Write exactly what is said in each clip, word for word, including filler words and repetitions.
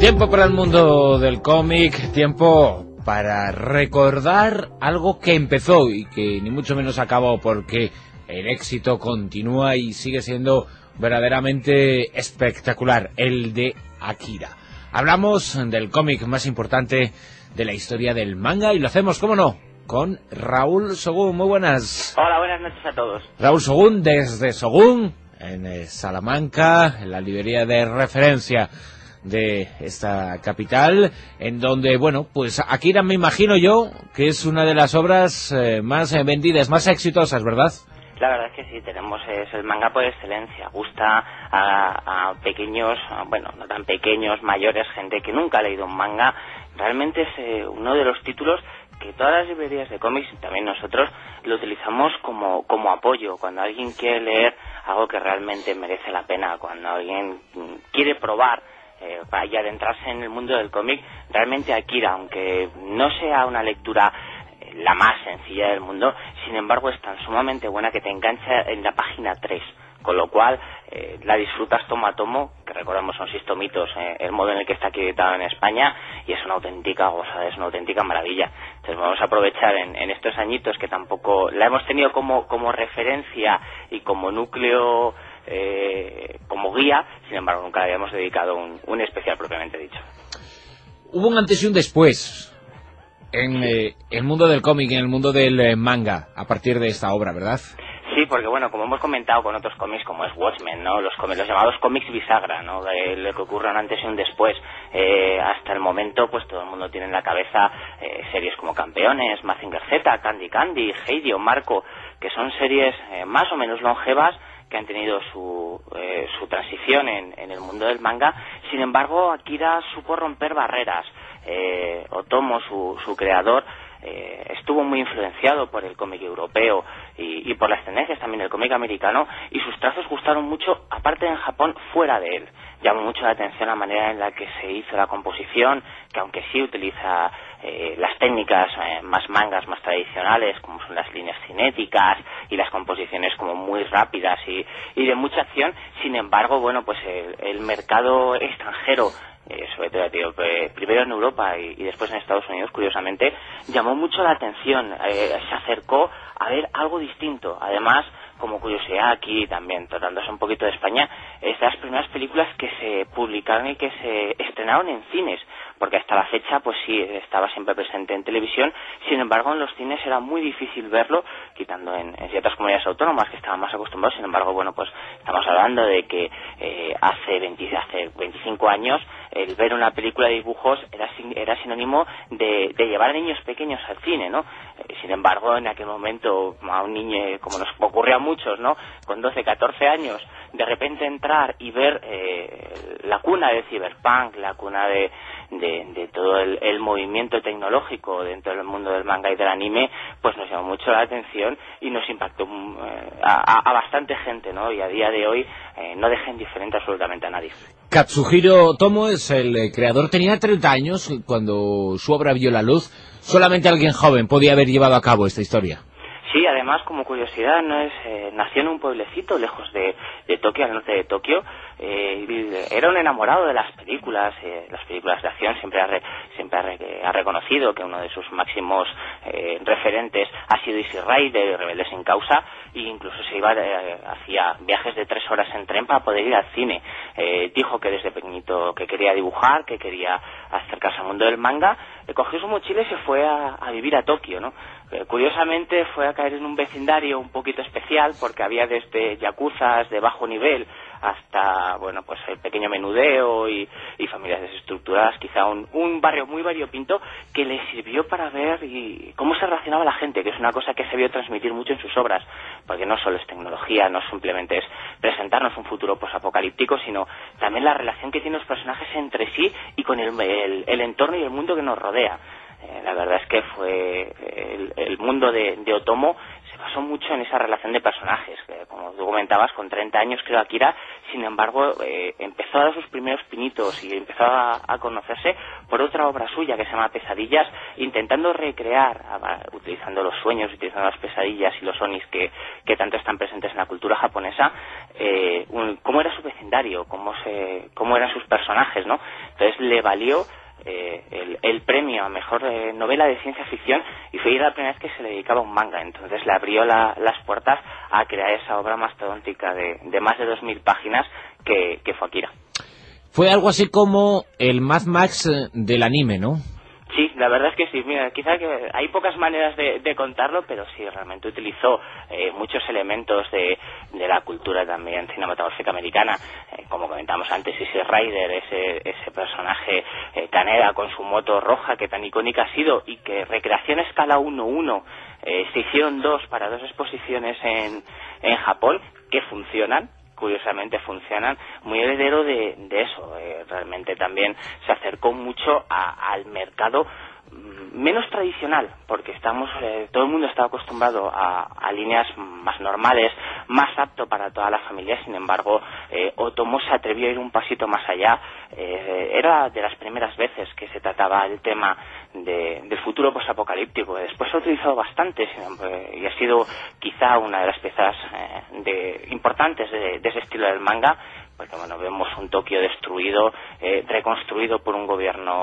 Tiempo para el mundo del cómic, tiempo para recordar algo que empezó y que ni mucho menos acabó, porque el éxito continúa y sigue siendo verdaderamente espectacular, el de Akira. Hablamos del cómic más importante de la historia del manga y lo hacemos, cómo no, con Raúl Sogún. Muy buenas. Hola, buenas noches a todos. Raúl Sogún, desde Sogún, en Salamanca, en la librería de referencia de esta capital, en donde, bueno, pues Akira, me imagino yo, que es una de las obras eh, más eh, vendidas, más exitosas, ¿verdad? La verdad es que sí, tenemos, es el manga por excelencia, gusta a, a pequeños, a, bueno, no tan pequeños, mayores, gente que nunca ha leído un manga. Realmente es eh, uno de los títulos que todas las librerías de cómics, y también nosotros, lo utilizamos como, como apoyo, cuando alguien quiere leer algo que realmente merece la pena, cuando alguien quiere probar Eh, para ya adentrarse en el mundo del cómic. Realmente Akira, aunque no sea una lectura eh, la más sencilla del mundo, sin embargo es tan sumamente buena que te engancha en la página tres, con lo cual eh, la disfrutas tomo a tomo, que recordemos son seis tomitos, eh, el modo en el que está aquí editado en España, y es una auténtica gozada, es una auténtica maravilla. Entonces vamos a aprovechar en, en estos añitos que tampoco la hemos tenido como, como referencia y como núcleo, Eh, como guía, sin embargo nunca le habíamos dedicado un, un especial propiamente dicho. Hubo un antes y un después en eh, el mundo del cómic, en el mundo del eh, manga, a partir de esta obra, ¿verdad? Sí, porque bueno, como hemos comentado con otros cómics como es Watchmen, ¿no? Los, los llamados cómics bisagra, ¿no? De lo que ocurre un antes y un después. Eh, hasta el momento, pues todo el mundo tiene en la cabeza eh, series como Campeones, Mazinger Z, Candy Candy, Heidi o Marco, que son series eh, más o menos longevas, que han tenido su, eh, su transición en, en el mundo del manga. Sin embargo, Akira supo romper barreras. Eh, Otomo, su, su creador, eh, estuvo muy influenciado por el cómic europeo y, y por las tendencias también del cómic americano, y sus trazos gustaron mucho, aparte en Japón, fuera de él. Llamó mucho la atención la manera en la que se hizo la composición, que aunque sí utiliza eh, las técnicas eh, más mangas, más tradicionales, como son las líneas cinéticas y las composiciones como muy rápidas y, y de mucha acción, sin embargo, bueno, pues el, el mercado extranjero, Eh, sobre todo, tío, eh, primero en Europa y, y después en Estados Unidos, curiosamente, llamó mucho la atención, eh, se acercó a ver algo distinto. Además, como curiosidad aquí también, tratándose un poquito de España, es de las primeras películas que se publicaron y que se estrenaron en cines, porque hasta la fecha, pues sí, estaba siempre presente en televisión. Sin embargo, en los cines era muy difícil verlo, quitando en, en ciertas comunidades autónomas que estaban más acostumbrados. Sin embargo, bueno, pues estamos hablando de que eh, hace, veinte, hace veinticinco años el ver una película de dibujos era, era sinónimo de, de llevar a niños pequeños al cine, ¿no? Eh, sin embargo, en aquel momento, a un niño, como nos ocurrió a muchos, ¿no?, con doce, catorce años, de repente entrar y ver eh, la cuna del cyberpunk, la cuna de, de, de todo el, el movimiento tecnológico dentro del mundo del manga y del anime, pues nos llamó mucho la atención y nos impactó eh, a, a bastante gente, ¿no? Y a día de hoy eh, no deja indiferente absolutamente a nadie. Katsuhiro Otomo es el eh, creador, tenía treinta años cuando su obra vio la luz. Solamente alguien joven podía haber llevado a cabo esta historia. Sí, además, como curiosidad, no es eh, nació en un pueblecito lejos de, de Tokio, al norte de Tokio. Eh, era un enamorado de las películas, eh, las películas de acción. Siempre ha, re, siempre ha, re, ha reconocido que uno de sus máximos eh, referentes ha sido Easy Rider, de Rebeldes sin Causa, e incluso se iba eh, hacía viajes de tres horas en tren para poder ir al cine. Eh, dijo que desde pequeñito que quería dibujar, que quería acercarse al mundo del manga. Eh, cogió su mochila y se fue a, a vivir a Tokio, ¿no? Eh, curiosamente fue a caer en un vecindario un poquito especial, porque había desde yakuzas de bajo nivel hasta, bueno, pues el pequeño menudeo y, y familias desestructuradas, quizá un, un barrio muy variopinto que le sirvió para ver y cómo se relacionaba la gente, que es una cosa que se vio transmitir mucho en sus obras, porque no solo es tecnología, no simplemente es presentarnos un futuro posapocalíptico, sino también la relación que tienen los personajes entre sí y con el, el, el entorno y el mundo que nos rodea. Eh, la verdad es que fue el, el mundo de, de Otomo se basó basó mucho en esa relación de personajes, que, como tú comentabas, con treinta años creo Akira, sin embargo, eh, empezó a dar sus primeros pinitos y empezó a, a conocerse por otra obra suya que se llama Pesadillas, intentando recrear, a, utilizando los sueños, utilizando las pesadillas y los onis que, que tanto están presentes en la cultura japonesa, eh, un, cómo era su vecindario, cómo, se, cómo eran sus personajes, ¿no? Entonces le valió Eh, el, el premio a mejor eh, novela de ciencia ficción, y fue la primera vez que se le dedicaba a un manga. Entonces le abrió la, las puertas a crear esa obra mastodóntica de, de más de dos mil páginas que, que fue Akira. Fue algo así como el Mad Max del anime, ¿no? Sí, la verdad es que sí. Mira, quizá que hay pocas maneras de, de contarlo, pero sí, realmente utilizó eh, muchos elementos de, de la cultura también cinematográfica americana, eh, como comentamos antes, ese Rider, ese, ese personaje eh, Kaneda con su moto roja que tan icónica ha sido, y que recreación a escala uno uno, eh, se hicieron dos para dos exposiciones en, en Japón, que funcionan. Curiosamente funcionan, muy heredero de, de eso. Eh, realmente también se acercó mucho a, al mercado menos tradicional, porque estamos eh, todo el mundo está acostumbrado a, a líneas más normales, más apto para toda la familia. Sin embargo, eh, Otomo se atrevió a ir un pasito más allá. Eh, era de las primeras veces que se trataba el tema de, del futuro posapocalíptico. Después se ha utilizado bastante y ha sido quizá una de las piezas eh, de, importantes de, de ese estilo del manga, porque bueno, vemos un Tokio destruido, eh, reconstruido por un gobierno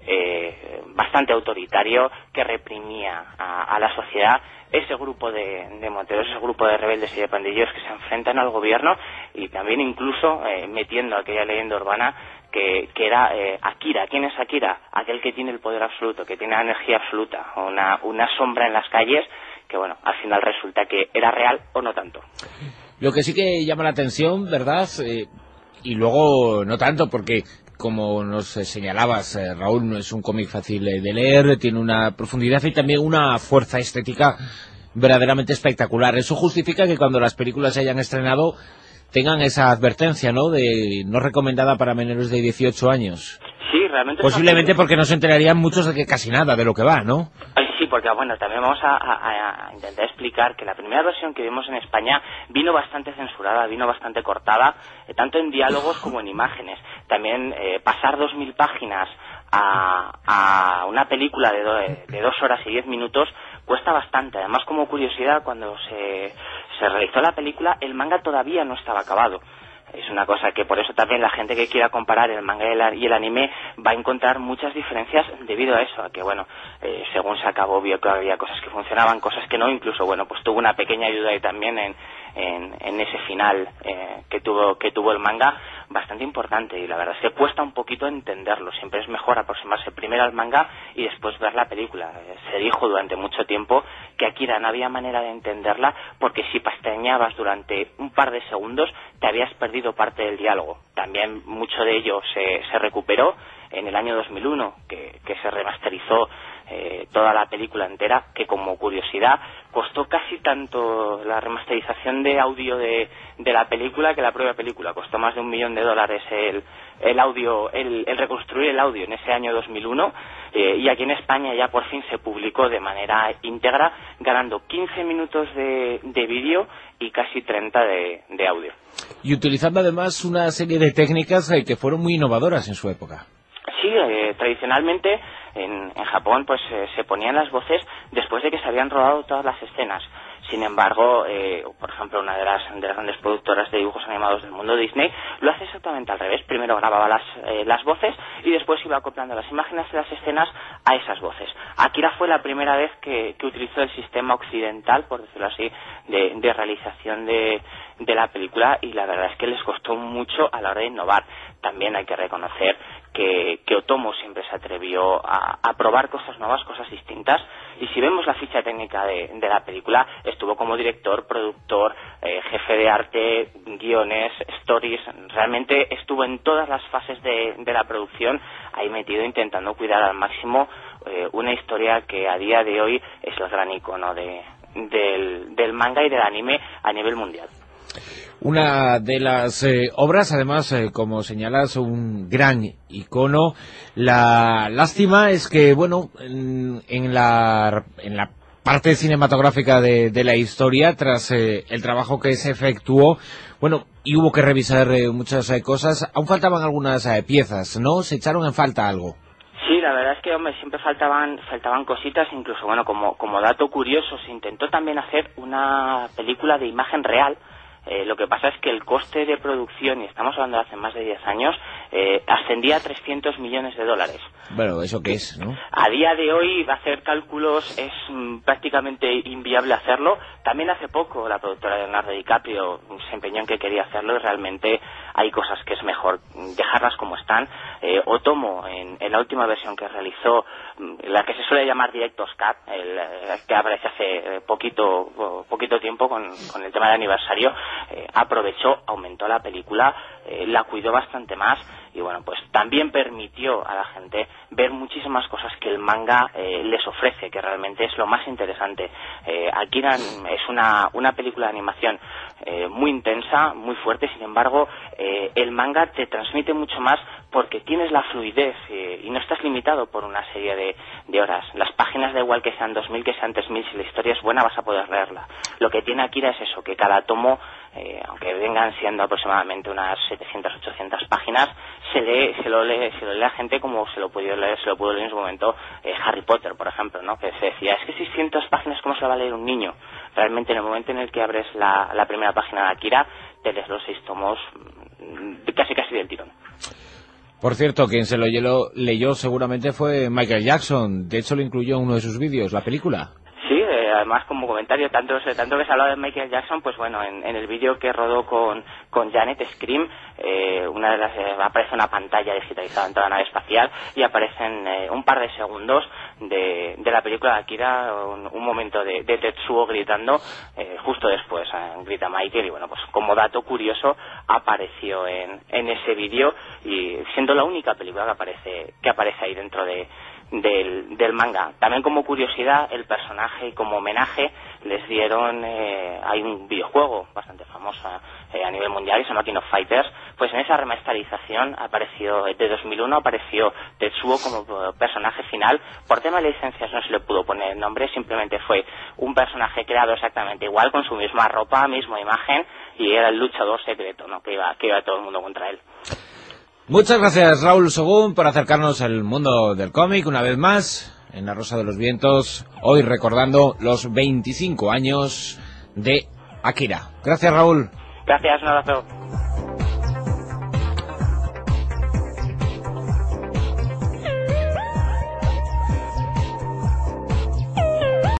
eh, bastante autoritario que reprimía a, a la sociedad. Ese grupo de, de moteros, ese grupo de rebeldes y de pandilleros que se enfrentan al gobierno, y también incluso eh, metiendo aquella leyenda urbana que, que era eh, Akira. ¿Quién es Akira? Aquel que tiene el poder absoluto, que tiene la energía absoluta, una, una sombra en las calles, que bueno, al final resulta que era real o no tanto. Lo que sí que llama la atención, ¿verdad? Eh, y luego no tanto, porque como nos eh, señalabas, eh, Raúl, no es un cómic fácil eh, de leer, tiene una profundidad y también una fuerza estética verdaderamente espectacular. Eso justifica que cuando las películas se hayan estrenado tengan esa advertencia, ¿no?, de no recomendada para menores de dieciocho años. Sí, realmente. Posiblemente porque no se enterarían muchos de que casi nada de lo que va, ¿no? Ay, sí, porque bueno, también vamos a, a, a intentar explicar que la primera versión que vimos en España vino bastante censurada, vino bastante cortada, eh, tanto en diálogos como en imágenes. También eh, pasar dos mil páginas a, a una película de, do, de dos horas y diez minutos cuesta bastante. Además, como curiosidad, cuando se, se realizó la película, el manga todavía no estaba acabado. Es una cosa que por eso también la gente que quiera comparar el manga y el anime va a encontrar muchas diferencias debido a eso, a que bueno, eh, según se acabó vio que había cosas que funcionaban, cosas que no, incluso bueno, pues tuvo una pequeña ayuda ahí también en, en, en ese final eh, que tuvo que tuvo el manga, bastante importante, y la verdad es que cuesta un poquito entenderlo. Siempre es mejor aproximarse primero al manga y después ver la película. Se dijo durante mucho tiempo que Akira no había manera de entenderla, porque si pestañeabas durante un par de segundos te habías perdido parte del diálogo. También mucho de ello se, se recuperó en el año dos mil uno, que, que se remasterizó eh, toda la película entera, que como curiosidad costó casi tanto la remasterización de audio de, de la película que la propia película. Costó más de un millón de dólares el, el audio, el, el reconstruir el audio en ese año dos mil uno, eh, y aquí en España ya por fin se publicó de manera íntegra, ganando quince minutos de, de vídeo y casi treinta de, de audio. Y utilizando además una serie de técnicas eh, que fueron muy innovadoras en su época. Sí, eh, tradicionalmente en, en Japón pues eh, se ponían las voces después de que se habían rodado todas las escenas. Sin embargo, eh, por ejemplo, una de las, de las grandes productoras de dibujos animados del mundo, Disney, lo hace exactamente al revés. Primero grababa las, eh, las voces y después iba acoplando las imágenes de las escenas a esas voces. Akira fue la primera vez que, que utilizó el sistema occidental, por decirlo así, de, de realización de, de la película, y la verdad es que les costó mucho a la hora de innovar. También hay que reconocer que, que Otomo siempre se atrevió a, a probar cosas nuevas, cosas distintas, y si vemos la ficha técnica de, de la película, estuvo como director, productor, eh, jefe de arte, guiones, stories, realmente estuvo en todas las fases de, de la producción, ahí metido intentando cuidar al máximo eh, una historia que a día de hoy es el gran icono de, del, del manga y del anime a nivel mundial. Una de las eh, obras, además, eh, como señalas, un gran icono. La lástima es que, bueno, en, en, la, en la parte cinematográfica de, de la historia tras eh, el trabajo que se efectuó. Bueno, y hubo que revisar eh, muchas eh, cosas. Aún faltaban algunas eh, piezas, ¿no? ¿Se echaron en falta algo? Sí, la verdad es que, hombre, siempre faltaban faltaban cositas, incluso, bueno, como, como dato curioso, se intentó también hacer una película de imagen real. Eh, lo que pasa es que el coste de producción, y estamos hablando de hace más de diez años, eh, ascendía a trescientos millones de dólares. Bueno, ¿eso qué es, no? A día de hoy, hacer cálculos es mm, prácticamente inviable hacerlo. También hace poco la productora de Leonardo DiCaprio se empeñó en que quería hacerlo, y realmente hay cosas que es mejor dejarlas como están. Eh, Otomo, en, en la última versión que realizó, la que se suele llamar Director's Cut, el, el que aparece hace poquito poquito tiempo con, con el tema del aniversario, eh, aprovechó, aumentó la película, eh, la cuidó bastante más, y bueno, pues también permitió a la gente ver muchísimas cosas que el manga eh, les ofrece, que realmente es lo más interesante. Eh, Akira es una, una película de animación eh, muy intensa, muy fuerte, sin embargo, eh, el manga te transmite mucho más porque tienes la fluidez eh, y no estás limitado por una serie de, de horas. Las páginas, da igual que sean dos mil, que sean tres mil, si la historia es buena vas a poder leerla. Lo que tiene Akira es eso, que cada tomo, eh, aunque vengan siendo aproximadamente unas setecientas, ochocientas páginas, se lee, se lo lee, se lo lee a gente como se lo pudo leer, se lo pudo leer en su momento eh, Harry Potter, por ejemplo, ¿no? Que se decía, es que seiscientas páginas, ¿cómo se lo va a leer un niño? Realmente en el momento en el que abres la, la primera página de Akira, te lees los seis tomos casi casi del tirón. Por cierto, quien se lo leyó, leyó seguramente fue Michael Jackson. De hecho, lo incluyó en uno de sus vídeos, la película. Sí, eh, además como comentario, tanto, tanto que se ha hablado de Michael Jackson, pues bueno, en, en el vídeo que rodó con, con Janet Scream, eh, una de las, eh, aparece una pantalla digitalizada en toda la nave espacial y aparecen eh, un par de segundos de, de la película de Akira, un, un momento de, de Tetsuo gritando, eh, justo después eh, grita Michael, y bueno, pues como dato curioso apareció en, en ese vídeo, y siendo la única película que aparece, que aparece ahí dentro de Del, del manga. También como curiosidad, el personaje y como homenaje les dieron, eh, hay un videojuego bastante famoso eh, a nivel mundial, que se llama King of Fighters, pues en esa remasterización apareció, de dos mil uno apareció Tetsuo como personaje final. Por tema de licencias no se le pudo poner el nombre, simplemente fue un personaje creado exactamente igual, con su misma ropa, misma imagen, y era el luchador secreto, ¿no? que iba, que iba todo el mundo contra él. Muchas gracias, Raúl Sogún, por acercarnos al mundo del cómic una vez más en La Rosa de los Vientos, hoy recordando los veinticinco años de Akira. Gracias, Raúl. Gracias, un abrazo.